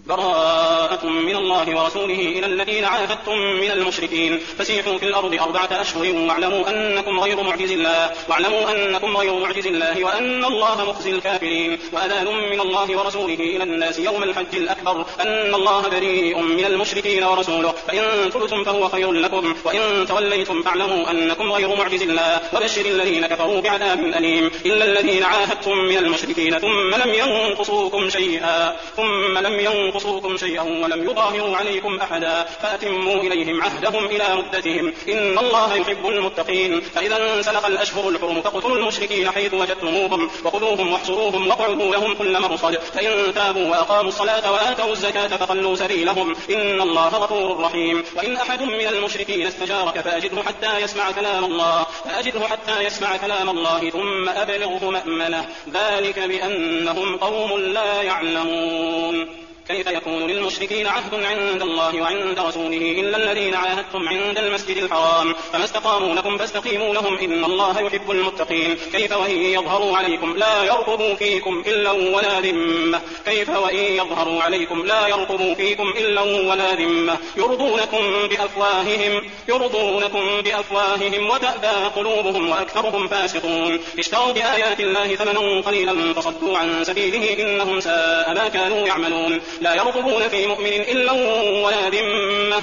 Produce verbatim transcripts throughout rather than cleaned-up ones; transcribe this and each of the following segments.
براءة من الله ورسوله إلى الذين عاهدتم من المشركين فسيحوا في الأرض أربعة أشهر واعلموا أنكم غير معجز الله واعلموا أنكم غير معجز الله وأن الله مخزي الكافرين. وأذان من الله ورسوله إلى الناس يوم الحج الأكبر أن الله بريء من المشركين ورسوله فإن تبتم فهو خير لكم وإن توليتم فاعلموا أنكم غير معجز الله وبشر الذين كفروا بعذاب أليم. إلا الذين عاهدتم من المشركين ثم لم ينقصوكم شيئا ثم لم ينقصوكم شيئا ولم يظاهروا عليكم أحدا فأتموا إليهم عهدهم إلى مدتهم إن الله يحب المتقين. فإذا انسلخ الأشهر الحرم فاقتلوا المشركين حيث وجدتموهم وخذوهم واحصروهم واقعدوا لهم كل مرصد فإن تابوا وأقاموا الصلاة وآتوا الزكاة فخلوا سبيلهم إن الله غفور رحيم. وإن أحد من المشركين استجارك فأجده حتى يسمع كلام الله فأجده حتى يسمع كلام الله ثم أبلغه مأمنه ذلك بأنهم قوم لا يعلمون. كيف يكون للمشركين عهد عند الله وعند رسوله إلا الذين عاهدتم عند المسجد الحرام فما استقاموا لكم فاستقيموا لهم إن الله يحب المتقين. كيف وإن يظهروا عليكم لا يرقبوا فيكم إلا ولا ذمة كيف وإن يظهروا عليكم لا يرقبوا فيكم إلا ولا ذمة يرضونكم بأفواههم يرضونكم بأفواههم وتأبى قلوبهم وأكثرهم فاسقون. اشتروا بآيات الله ثمنا قليلا فصدوا عن سبيله إنهم ساء ما كانوا يعملون. لا يرقبون في مؤمن إلا ولا ذمة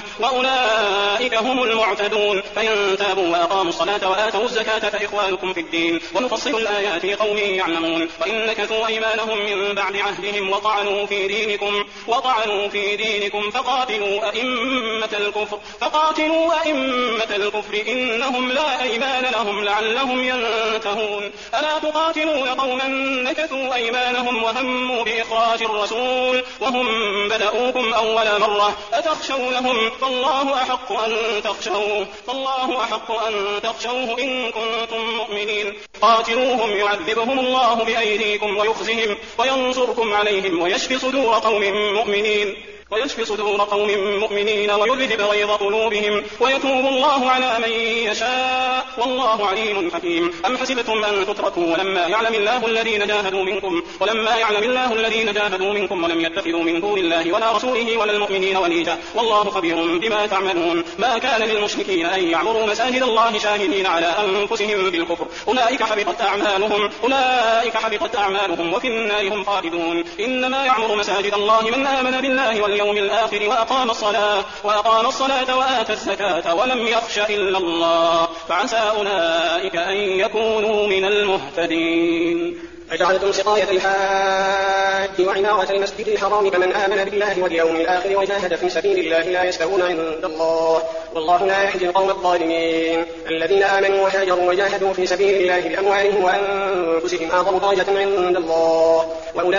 وأولئك هم المعتدون. فإن تابوا وأقاموا الصلاة وآتوا الزكاة فإخوانكم في الدين ونفصل الآيات لقوم يعلمون. وإن نكثوا أيمانهم من بعد عهدهم وطعنوا في دينكم وطعنوا في دينكم فقاتلوا أئمة الكفر فقاتلوا أئمة الكفر إنهم لا أيمان لهم لعلهم ينتهون. ألا تقاتلون قوما نكثوا أيمانهم وهموا بإخراج الرسول وهم بدأوكم أول مرة أتخشونهم فالله أحق أن تخشوه فالله أحق أن تخشوه إن كنتم مؤمنين. قاتلوهم يعذبهم الله بأيديكم ويخزهم وينصركم عليهم ويشفي صدور قوم مؤمنين ويشفي صدور قوم مؤمنين ويذهب غيظ قلوبهم ويتوب الله على من يشاء والله عليم حكيم. أم حسبتم أن تتركوا ولما يعلم الله الذين جاهدوا منكم ولما يعلم الله الذين جاهدوا منكم ولم يتخذوا من دون الله ولا رسوله ولا المؤمنين وليجا والله خبير بما تعملون. ما كان للمشركين أن يعمروا مساجد الله شاهدين على أنفسهم بالكفر أولئك حبطت أعمالهم أولئك حبطت أعمالهم وفي النار هم خالدون. إنما يعمر مساجد الله من آمن بالله واليوم الآخر وأقام الصلاة وأقام الصلاة وآتى الزكاة ولم يخش إلا الله فعسى أولئك أن يكونوا من المهتدين. أجعلتم سقاية الحاج وعمارة المسجد الحرام كمن آمن بالله واليوم الآخر وجاهد في سبيل الله لا يستوون عند الله والله لا يهدي القوم الظالمين. الذين آمنوا وهاجروا وجاهدوا في سبيل الله بأموالهم وأنفسهم أعظم درجة عند الله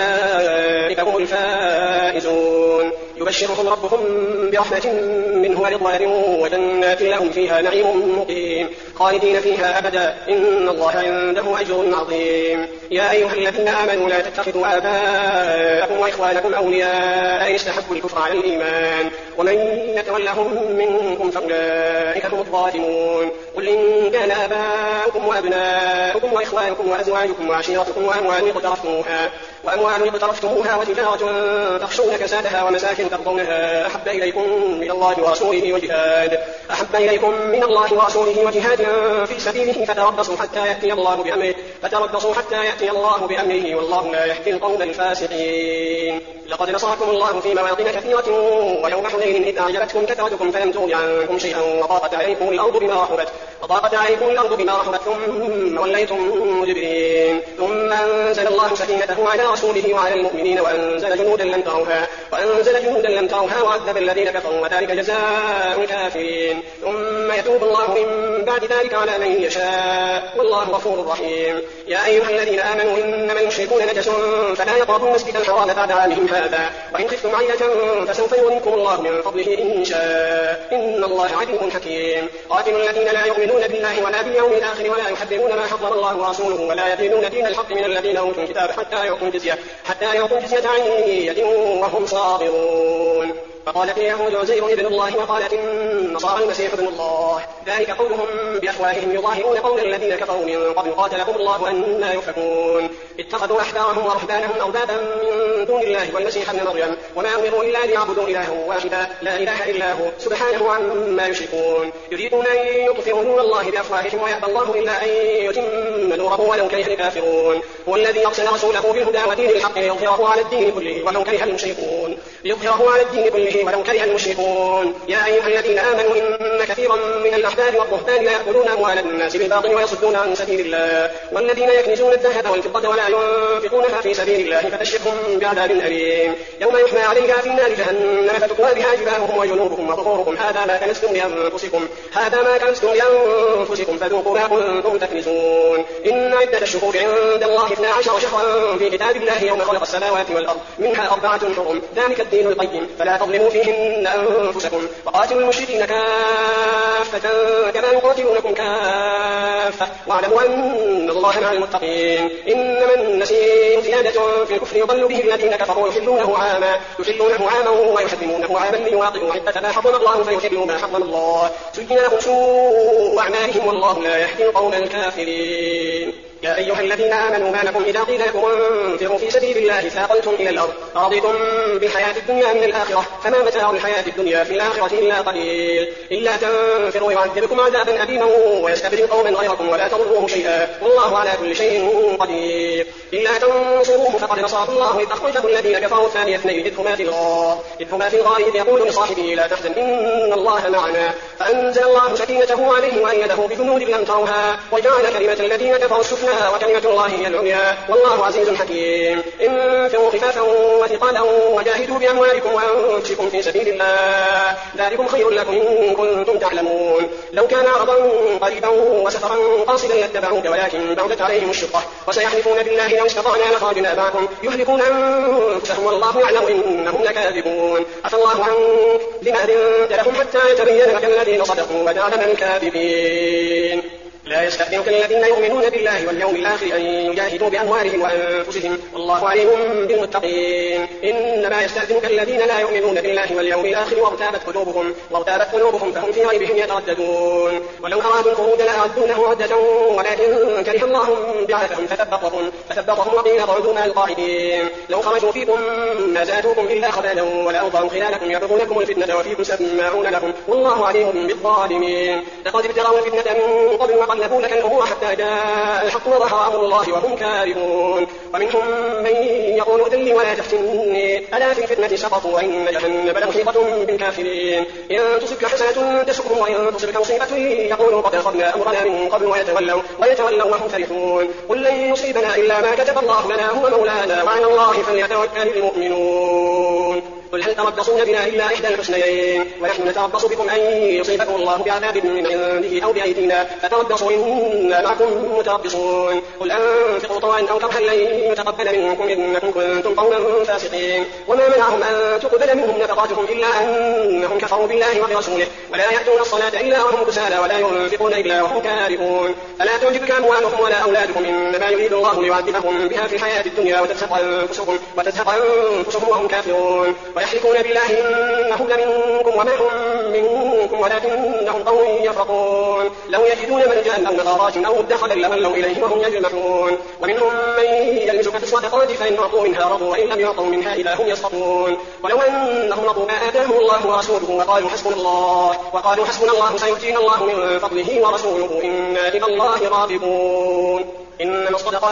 وأولئك هم الفائزون. يبشرهم ربهم برحمة منه ورضوان وجنات لهم فيها نعيم مقيم خالدين فيها أبدا إن الله عنده أجر عظيم. يا أيها الذين آمنوا لا تتخذوا آباءكم وإخوانكم أولياء إن استحبوا الكفر على الإيمان ومن يتولهم منكم فأولئك هم الظالمون. قل إن كان آباؤكم وأبناؤكم وإخوانكم وأزواجكم وعشيرتكم وأموال اقترفتموها وأموال اقترفتموها وتجارة تخشون كسادها ومساكن ترضونها أحب إليكم من الله ورسوله وجهاد أحب إليكم من الله ورسوله وجهاد في سبيله فتربصوا حتى يأتي الله بأمره فتربصوا حتى يأتي الله بأمره والله لا يهدي القوم الفاسقين. لقد نصركم الله في مواطن كثيرة ويوم حنين إذ أعجبتكم كثرتكم فلم تغن عنكم شيئا وضاقت عليكم الأرض بما رحبت وضاقت عليكم الأرض بما رحبت ثم وليتم مدبرين. ثم أنزل الله سكينته على رسوله وعلى المؤمنين وأنزل جنودا لم تروها وأنزل جنودا لم تروها وعذب الذين كفروا وذلك جزاء الكافرين. ثم يتوب الله من بعد ذلك على من يشاء والله غفور رحيم. يا أيها الذين آمنوا إنما المشركون نجس فلا يقربوا المسجد الحرام بعد عامهم هذا وإن خفتم عيلة فسوف يغنيكم الله من فضله إن شاء إن الله عليم حكيم. قاتلوا الذين لا يؤمنون بالله ولا باليوم الآخر ولا يحرمون ما حرم الله ورسوله ولا يدينون دين الحق من الذين أوتوا الكتاب حتى يعطوا الجزية حتى يعطوا الجزية عن يد وهم صاغرون. فقالت اليهود عزير ابن الله وقالت النصارى المسيح ابن الله ذلك قولهم بأفواههم يظاهرون قول الذين كفروا من قبل قاتلهم الله أنى يؤفكون اتخذوا أحبارهم ورهبانهم أربابا من دون الله والمسيح ابن مريم وما أمروا إلا ليعبدوا إلها واحدا لا إله إلا هو سبحانه عما يشركون يريدون أن يطفئوا نور الله بأفواههم ويأبى الله إلا أن يتم نوره ولو كره الكافرون هو الذي أرسل رسوله بالهدى ودين الحق ليظهره على الدين كله ولو كره المشركون ليظهره على الدين كله ولو كره المشركون يا أيها الذين آمنوا إن كثيرا من الأحبار والرهبان ليأكلون أموال الناس بالباطل ويصدون عن سبيل الله والذين يكنزون الذهب والفضة ولا ينفقونها في سبيل الله فبشرهم بعذاب أليم يوم يحمى عليها في نار جهنم فتكوى بها جباههم وجنوبهم وظهورهم هذا ما كنزتم لأنفسكم هذا ما كنزتم لأنفسكم فذوقوا ما كنتم تكنزون إن عدة الشهور عند الله اثنا عشر شهرا في كتاب الله يوم خلق السماوات والأرض منها أربعة حرم ذلك الدين القيم فلا تظلموا فيهن أنفسكم وقاتلوا المشركين كافة كما يقاتلونكم كافة واعلموا أن الله مع المتقين إنما النسيء زيادة في الكفر يضل به الذين كفروا يحلونه عاما يحلونه عاما ويحرمونه عاما ليواطئوا عدة ما حرم الله فيحلوا ما حرم الله سجن لهم سوء أعمالهم والله لا يهدي القوم الكافرين يا أيها الذين آمنوا ما لكم إذا قيل لكم انفروا في سبيل الله ثاقلتم إلى الأرض أرضيتم بالحياة الدنيا من الآخرة فما متاع الحياة الدنيا في الآخرة إلا قليل إلا تنفروا يعذبكم عذابا أليما ويستبدل قوما غيركم ولا تضروه شيئا والله على كل شيء قدير إلا تنصروه فقد نصره الله إذ أخرجه الذين كفروا ثاني اثنين إذ هما في الغار إذ هما في الغار إذ يقول لصاحبه لا تحزن إن الله معنا فأنزل الله سكينته عليه وأيده بجنود لم تروها وجعل كلمة الذين كفروا السفلى وكلمة الله هي العليا والله عزيز حكيم انفروا خفافا وثقالا وجاهدوا بأموالكم وأنفسكم في سبيل الله ذلكم خير لكم إن كنتم تعلمون لو كان عرضا قريبا وسفرا قاصدا لاتبعوك ولكن بعدت عليهم الشقة وسيحلفون بالله لو استطعنا لخرجنا معكم يهلكون أنفسهم والله يعلم إنهم لكاذبون عفى الله عنك لما أذنت لهم حتى يتبين لك الذين صدقوا وتعلم الكاذبين لا يستأذنك الذين يؤمنون بالله واليوم الآخر أن يجاهدوا بأموالهم وأنفسهم والله عليم بالمتقين إنما يستأذنك الذين لا يؤمنون بالله واليوم الآخر وارتابت قلوبهم وارتابت قلوبهم فهم في ريبهم يترددون ولو أرادوا الخروج لأعدونه عدة ولكن كره الله بعثهم فثبطهم فثبطهم وقيل اقعدوا مع القاعدين لو خرجوا فيكم ما زادوكم إلا خبالا ولأوضعوا خلالكم يبغونكم الفتنة وفيكم سماعون لهم والله عليم بالظالمين لقد ابتغوا الفتنة من قبل وقلبوا لك الأمور حتى جاء الحق وظهر أمر الله وهم كارهون ومنهم من يقول أذلي ولا تفتني ألا في الفتنة سقطوا وإن جهنم لمحيطة بالكافرين إن تصبك حسنة تسؤهم وإن تصبك مصيبة يقولوا قد أخذنا أمرنا من قبل ويتولوا ويتولوا وهم فرحون قل لن يصيبنا إلا ما كتب الله لنا هو مولانا وعلى الله فليتوكل المؤمنون قل هل تربصون بنا إلا إحدى الحسنيين ونحن نتربص بكم أن يصيبكم الله بعذاب من عنده أو بأيدينا فتربصوا إنا معكم متربصون قل أنفقوا طوعا أو كرها لن يتقبل منكم إنكم كنتم قوما فاسقين وما منعهم أن تقبل منهم نفقاتهم إلا أنهم كفروا بالله وبرسوله ولا يأتون الصلاة إلا وهم كسالى ولا ينفقون إلا وهم كارهون فلا تعجبك أموالهم ولا أولادكم إنما يريد الله ليعذبهم بها في الحياة الدنيا وتزهق أنفسهم وتزهق أنفسهم وهم كافرون ويحلفون بالله إنهم لمنكم وما هم منكم ولكنهم قوم يفرقون لو يجدون ملجأ أو مغارات أو مدخلا لولوا إليه وهم يجمحون ومنهم من يلمزك في الصدقات فإن أعطوا منها رضوا وإن لم يعطوا منها إذا هم يسخطون ولو أنهم رضوا ما آتاهم الله ورسوله وقالوا حسبنا الله وقالوا حسبنا الله سيؤتينا الله من فضله ورسوله إنا إلى الله راغبون إنما الصدقات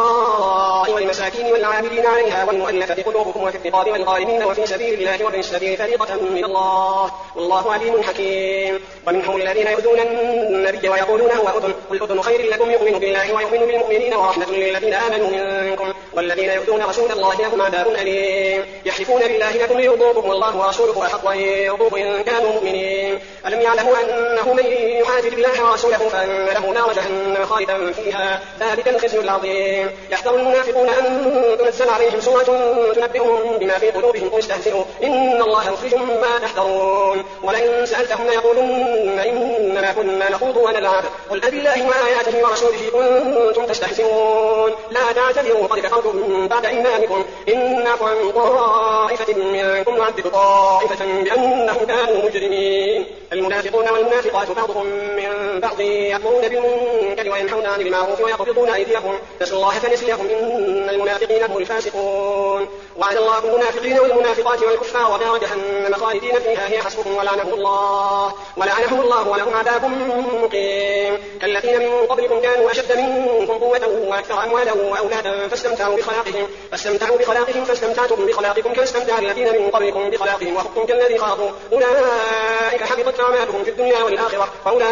للفقراء والمساكين والعاملين عليها والمؤلفة قلوبهم وفي الرقاب والغارمين وفي سبيل الله وابن السبيل فريضة من الله والله عليم حكيم ومنهم الذين يؤذون النبي ويقولون هو أذن قل أذن خير لكم يؤمن بالله ويؤمن بالمؤمنين ورحمة للذين آمنوا منكم والذين يؤذون رسول الله لهم عذاب أليم يحلفون بالله لكم ليرضوكم والله ورسوله أحق أن يرضوه إن كانوا مؤمنين ألم يعلموا أنه من يحادث الله ورسوله فأن له نار جهنم خالدا فيها ذلك الخزي العظيم يحذر المنافقون أن تنزل عليهم سورة تنبئهم بما في قلوبهم قل استهزئوا إن الله يخرج ما تحذرون ولئن سألتهم ليقولن إنما كنا نخوض ونلعب قل أبالله وآياته ورسوله كنتم تستهزئون لا تعتذروا قد كفرتم بعد إيمانكم إن نعفو عن طائفة منكم نعذب طائفة بأنهم كانوا مجرمين المنافقون والمنافقات بعضهم من بعض يأمرون بالمنكر وينهون عن المعروف ويقبضون أيديهم نسوا الله فنسيهم إن المنافقين هم الفاسقون. وعد الله المنافقين والمنافقات والكفار نار جهنم خالدين فيها هي حسبهم ولعنهم الله ولعنهم الله ولهم عذاب مقيم. كالذين من قبلكم كانوا أشد منكم قوة وأكثر أموالا وأولادا فاستمتعوا بخلاقهم فاستمتعوا بخلاقهم فاستمتعتم بخلاقكم كما استمتع الذين من قبلكم بخلاقهم وخضتم كالذي خاضوا أولئك حبطت أعمالهم في الدنيا والآخرة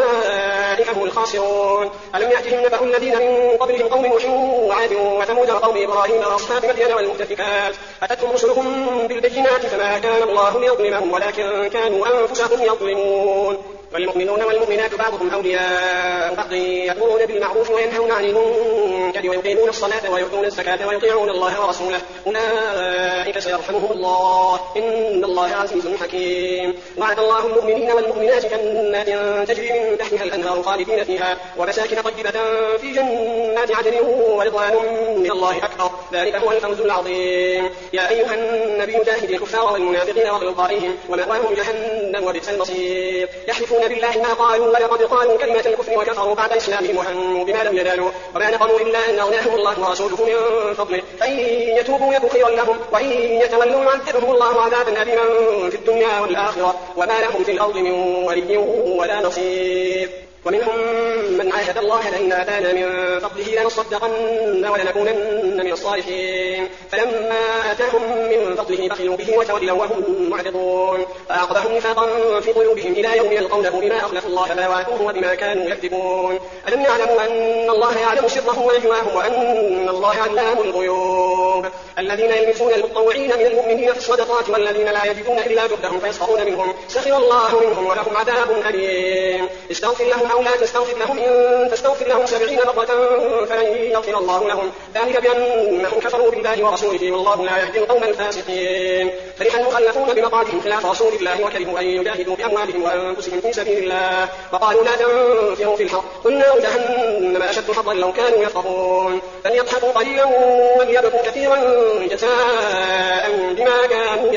وأولئك هم الخاسرون. ألم يأتهم نبأ الذين من قبلهم قوم نوح وعاد وثمود وقوم إبراهيم وأصحاب مدين والمؤتفكات أتتهم رسلهم بالبينات فما كان الله ليظلمهم ولكن كانوا أنفسهم يظلمون. والمؤمنون والمؤمنات بعضهم أولياء بعض يأمرون بالمعروف وينهون عن المنكر ويقيمون الصلاة ويؤتون الزكاة ويطيعون الله ورسوله أولئك سيرحمهم الله إن الله عزيز حكيم. وعد الله المؤمنين والمؤمنات جنات تجري من تحتها الأنهار خالدين فيها ومساكن طيبة في جنات عدن ورضوان من الله أكبر ذلك هو الفوز العظيم. يا أيها النبي جاهد الكفار والمنافقين واغلظ عليهم ومأواهم جهنم وبئس المصير. يحلفون بالله ما قالوا ولقد قالوا كلمة الكفر وكفروا بعد إسلامهم وهموا بما لم ينالوا وما نقموا إلا أن أغناهم الله ورسوله من فضله فإن يتوبوا يك خيرا لهم وإن يتولوا يعذبهم الله عذابا أليما في الدنيا والآخرة وما لهم في الأرض من ولي ولا نصير. ومنهم من عاهد الله لئن آتانا من فضله لنصدقن ولنكونن من الصالحين فلما آتاهم من فضله بخلوا به وتولوا وهم معرضون فأعقبهم نفاقا في قلوبهم إلى يوم يلقونه بما أخلفوا الله ما وعدوه وبما كانوا يكذبون. ألم يعلموا أن الله يعلم سرهم ونجواهم وأن الله علام الغيوب. الذين يلمسون المتطوعين من المؤمنين في الصدقات والذين لا يجدون إلا جهدهم فيسخرون منهم سخر الله منهم ولهم عذاب أليم. استغفر لهم أو لا تستغفر لهم إن تستغفر لهم سبعين مرة فلن يغفر الله لهم ذلك بأنهم كفروا بالله ورسوله والله لا يهدي القوم الفاسقين. فرح المخلفون بمقعدهم خلاف رسول الله وكرهوا أن يجاهدوا بأموالهم وأنفسهم في سبيل الله وقالوا لا تنفروا في الحر قل نار جهنم أشد حرا لو كانوا يفقهون. فليضحكوا قليلا وليبكوا كثيرا جزاء بما كانوا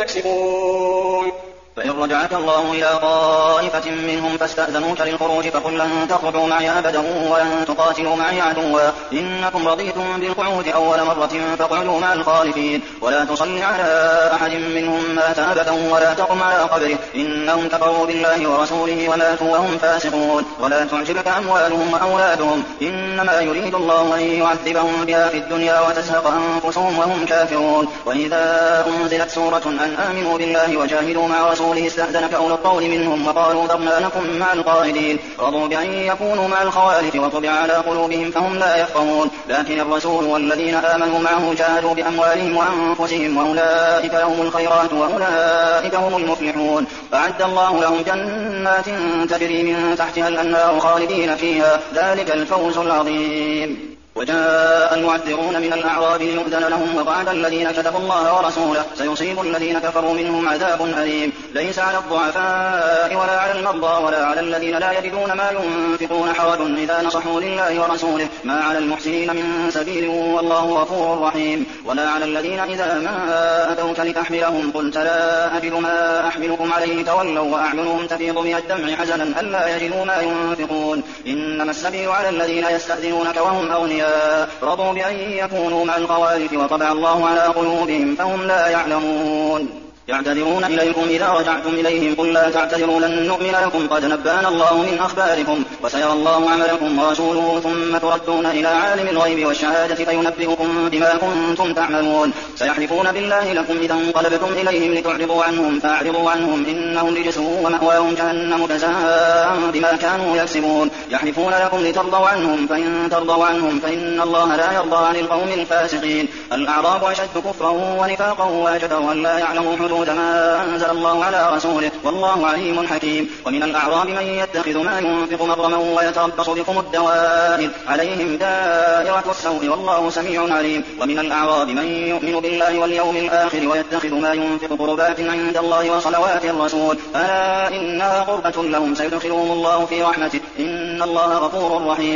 يكسبون. فإن رجعك الله إلى طائفة منهم فاستأذنوك للخروج فقل لن تخرجوا معي أبدا ولن تقاتلوا معي عدوا إنكم رضيتم بالقعود أول مرة فاقعدوا مع الخالفين ولا تصل على أحد منهم مات أبدا ولا تقم على قبره إنهم كفروا بالله ورسوله وماتوا وهم فاسقون. ولا تعجبك أموالهم وأولادهم إنما يريد الله أن يعذبهم بها في الدنيا وتزهق أنفسهم وهم كافرون. وإذا أنزلت سورة أن آمنوا بالله وجاهدوا مع رسوله استأذنك أولو الطول منهم وقالوا ذرنا لكم مع القائدين رضوا بأن يكونوا مع الخوالف وطبع على قلوبهم فهم لا يفقهون. لكن الرسول والذين آمنوا معه جاهدوا بأموالهم وأنفسهم وأولئك لهم الخيرات وأولئك هم المفلحون. فأعد الله لهم جنات تجري من تحتها الأنهار خالدين فيها ذلك الفوز العظيم. وجاء المعذرون من الأعراب ليؤذن لهم وقعد الذين كتبوا الله ورسوله سيصيب الذين كفروا منهم عذاب أليم. ليس على الضعفاء ولا على المرضى ولا على الذين لا يجدون ما ينفقون حرج إذا نصحوا لله ورسوله ما على المحسنين من سبيل والله غفور رحيم. ولا على الذين إذا ما أتوك لتحملهم قلت لا أجد ما أحملكم عليه تولوا وأعينهم تفيض من الدمع حزنا ألا يجدوا ما ينفقون. إنما السبيل على الذين يستأذنونك وهم أغنياء رضوا بأن يكونوا مع الخوالف وطبع الله على قلوبهم فهم لا يعلمون. يعتذرون إليكم إذا رجعتم إليهم قل لا تعتذروا لن نؤمن لكم قد نبأنا الله من أخباركم وسيرى الله عملكم ورسوله ثم تردون إلى عالم الغيب والشهادة فينبئكم بما كنتم تعملون. سيحلفون بالله لكم إذا انقلبتم إليهم لتعرضوا عنهم فأعرضوا عنهم إنهم رجس ومأواهم جهنم جزاء بما كانوا يكسبون. يحلفون لكم لترضوا عنهم فإن ترضوا عنهم فإن الله لا يرضى عن القوم الفاسقين. الأعراب أشد كفرا ونفاقا وأجدر أن لا يعلموا حدود ما أنزل الله على رسوله والله عليم حكيم. ومن الأعراب من يتخذ ما ينفق مغرما ويتربص بكم الدوائر عليهم دائرة السوء والله سميع عليم. ومن الأعراب من يؤمن بالله واليوم الآخر ويتخذ ما ينفق قربات عند الله وصلوات الرسول ألا إنها قربة لهم سيدخلهم الله في رحمته إن الله غفور رحيم.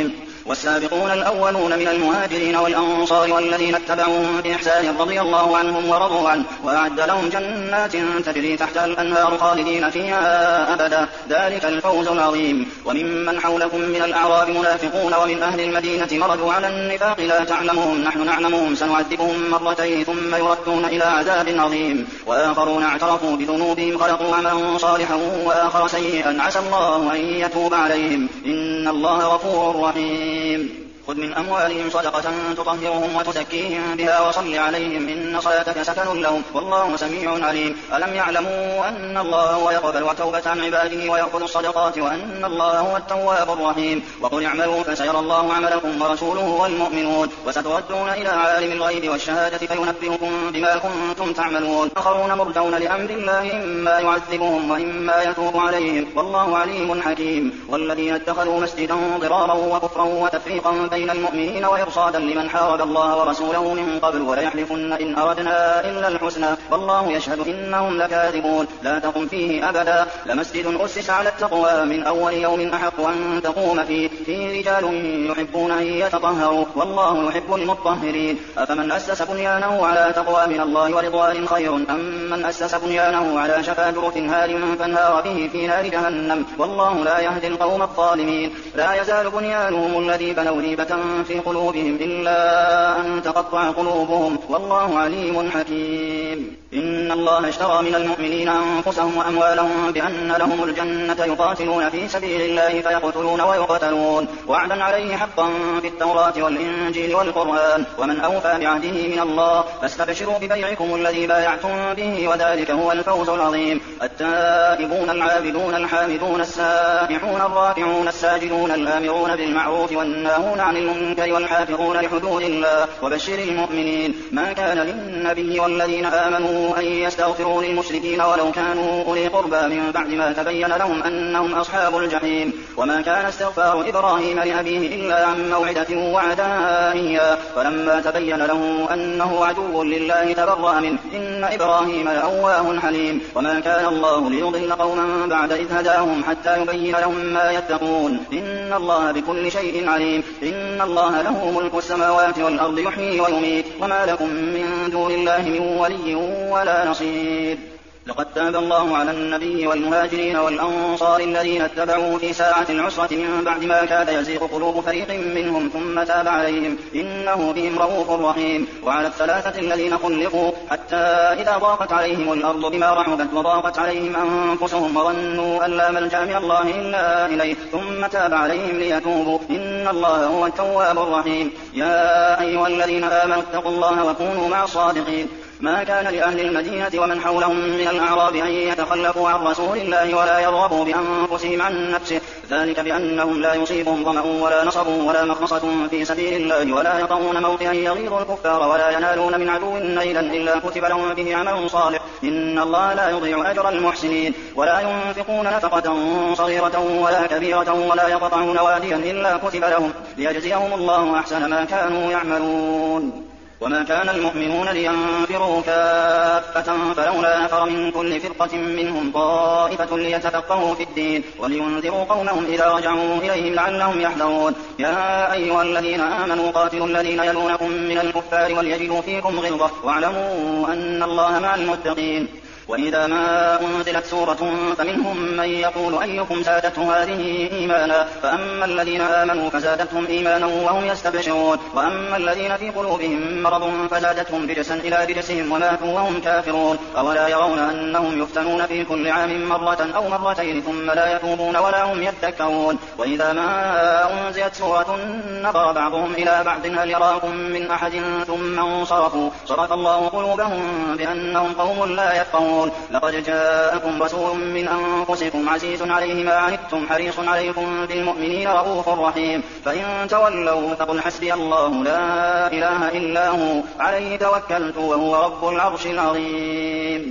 والسابقون الأولون من المهاجرين والأنصار والذين اتبعوهم بإحسان رضي الله عنهم ورضوا عنه وأعد لهم جنات تجري تحت الأنهار خالدين فيها أبدا ذلك الفوز العظيم. وممن حولكم من الأعراب منافقون ومن أهل المدينة مردوا على النفاق لا تعلمهم نحن نعلمهم سنعذبهم مرتين ثم يردون إلى عذاب عظيم. وآخرون اعترفوا بذنوبهم خلقوا عملا صالحا وآخر سيئا عسى الله أن يتوب عليهم إن الله غفور رحيم. خذ من أموالهم صدقة تطهرهم وتزكيهم بها وصل عليهم إن صلاتك سكن لهم والله سميع عليم. ألم يعلموا أن الله هو يقبل توبة عن عباده ويأخذ الصدقات وأن الله هو التواب الرحيم. وقل اعملوا فسيرى الله عملكم ورسوله والمؤمنون وستردون إلى عالم الغيب والشهادة فينبئكم بما كنتم تعملون. آخرون مرجون لأمر الله إما يعذبهم وإما يتوب عليهم والله عليم حكيم. والذين اتخذوا مسجدا ضرارا وكفرا وتفريقا بين المؤمنين وإرصادا لمن حارب الله ورسوله من قبل وليحلفن إن أردنا إلا الحسنى والله يشهد إنهم لكاذبون. لا تقم فيه أبدا لمسجد أسس على التقوى من أول يوم أحق أن تقوم فيه فيه رجال يحبون أن يتطهروا والله يحب المطهرين. أفمن أسس بنيانه على تقوى من الله ورضوان خير أم من أسس بنيانه على شفا جرف هار فانهار به في نار جهنم والله لا يهدي القوم الظالمين. لا يزال بنيانهم الذي بنوا ريبة في قلوبهم إلا أن تقطع قلوبهم والله عليم حكيم. إن الله اشترى من المؤمنين أنفسهم وأموالهم بأن لهم الجنة يقاتلون في سبيل الله فيقتلون ويقتلون وعدا عليه حقا في التوراة والإنجيل والقرآن ومن أوفى بعهده من الله فاستبشروا ببيعكم الذي بايعتم به وذلك هو الفوز العظيم. التائبون العابدون الحامدون السائحون الراكعون الساجدون الآمرون بالمعروف والناهون عن المنكر والحافظون لحدود الله وبشر المؤمنين. ما كان للنبي والذين آمنوا أن يستغفروا للمشركين ولو كانوا أولي قربى من بعد ما تبين لهم أنهم أصحاب الجحيم. وما كان استغفار إبراهيم لأبيه إلا عن موعدة وعدها إياه فلما تبين له أنه عدو لله تبرأ منه إن إبراهيم لأواه حليم. وما كان الله ليضل قوما بعد إذ هداهم حتى يبين لهم ما يتقون إن الله بكل شيء عليم. إن الله له ملك السماوات والأرض يحيي ويميت وما لكم من دون الله من ولي ولا نصير. لقد تاب الله على النبي والمهاجرين والأنصار الذين اتبعوه في ساعة العسرة من بعد ما كاد يزيغ قلوب فريق منهم ثم تاب عليهم إنه بهم رؤوف رحيم. وعلى الثلاثة الذين خلقوا حتى إذا ضاقت عليهم الأرض بما رحبت وضاقت عليهم أنفسهم وظنوا أن لا ملجأ من الله إلا إليه ثم تاب عليهم ليتوبوا إن الله هو التواب الرحيم. يا أيها الذين آمنوا اتقوا الله وكونوا مع الصادقين. ما كان لأهل المدينة ومن حولهم من الأعراب أن يتخلفوا عن رسول الله ولا يرغبوا بأنفسهم عن نفسه ذلك بأنهم لا يصيبهم ظمأ ولا نصب ولا مخمصة في سبيل الله ولا يطعون موطئا يغيظ الكفار ولا ينالون من عدو نيلا إلا كتب لهم به عمل صالح إن الله لا يضيع أجر المحسنين. ولا ينفقون نفقة صغيرة ولا كبيرة ولا يقطعون واديا إلا كتب لهم ليجزيهم الله أحسن ما كانوا يعملون. وما كان المؤمنون لينفروا كافة فلولا نفر من كل فرقة منهم طائفة ليتفقهوا في الدين ولينذروا قومهم إذا رجعوا إليهم لعلهم يحذرون. يا أيها الذين آمنوا قاتلوا الذين يلونكم من الكفار وليجدوا فيكم غلظة واعلموا أن الله مع المتقين. وإذا ما أنزلت سورة فمنهم من يقول أيكم زادته هذه إيمانا فأما الذين آمنوا فزادتهم إيمانا وهم يستبشرون وأما الذين في قلوبهم مرض فزادتهم رجسا إلى رجسهم وماتوا وهم كافرون. أولا يرون أنهم يفتنون في كل عام مرة أو مرتين ثم لا يتوبون ولا هم يذكرون. وإذا ما أنزلت سورة نظر بعضهم إلى بعض هل يراكم من أحد ثم انصرفوا صرف الله قلوبهم بأنهم قوم لا يفقهون. لقد جاءكم رسول من أنفسكم عزيز عليه ما عنتم حريص عليكم بالمؤمنين رؤوف رحيم. فإن تولوا فقل حسبي الله لا إله إلا هو عليه توكلت وهو رب العرش العظيم.